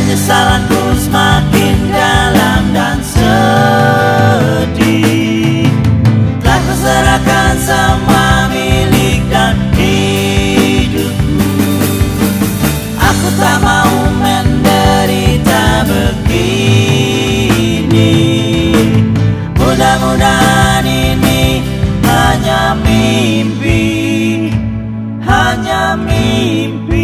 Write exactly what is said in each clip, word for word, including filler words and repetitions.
penyesalanku semakin dalam dan sedih. Telah kuserahkan semua milik dan hidupku. Aku tak mau menderita begini. Mudah-mudahan ini hanya mimpi, hanya mimpi.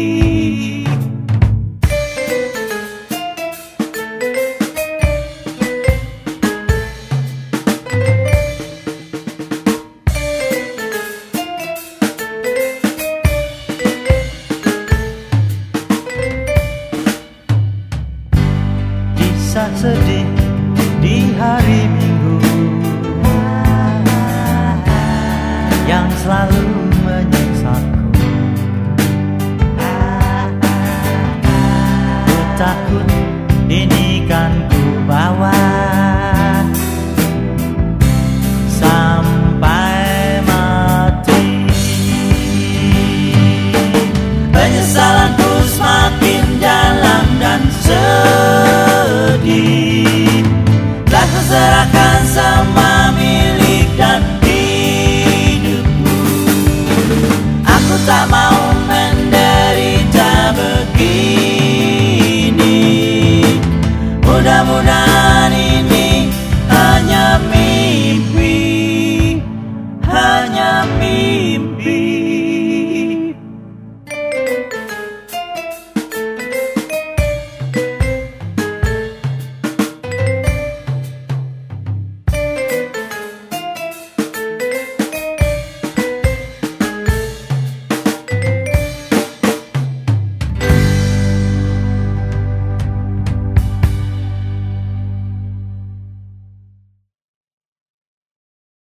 Kisah sedih di hari Minggu yang selalu menyiksaku. Ku takut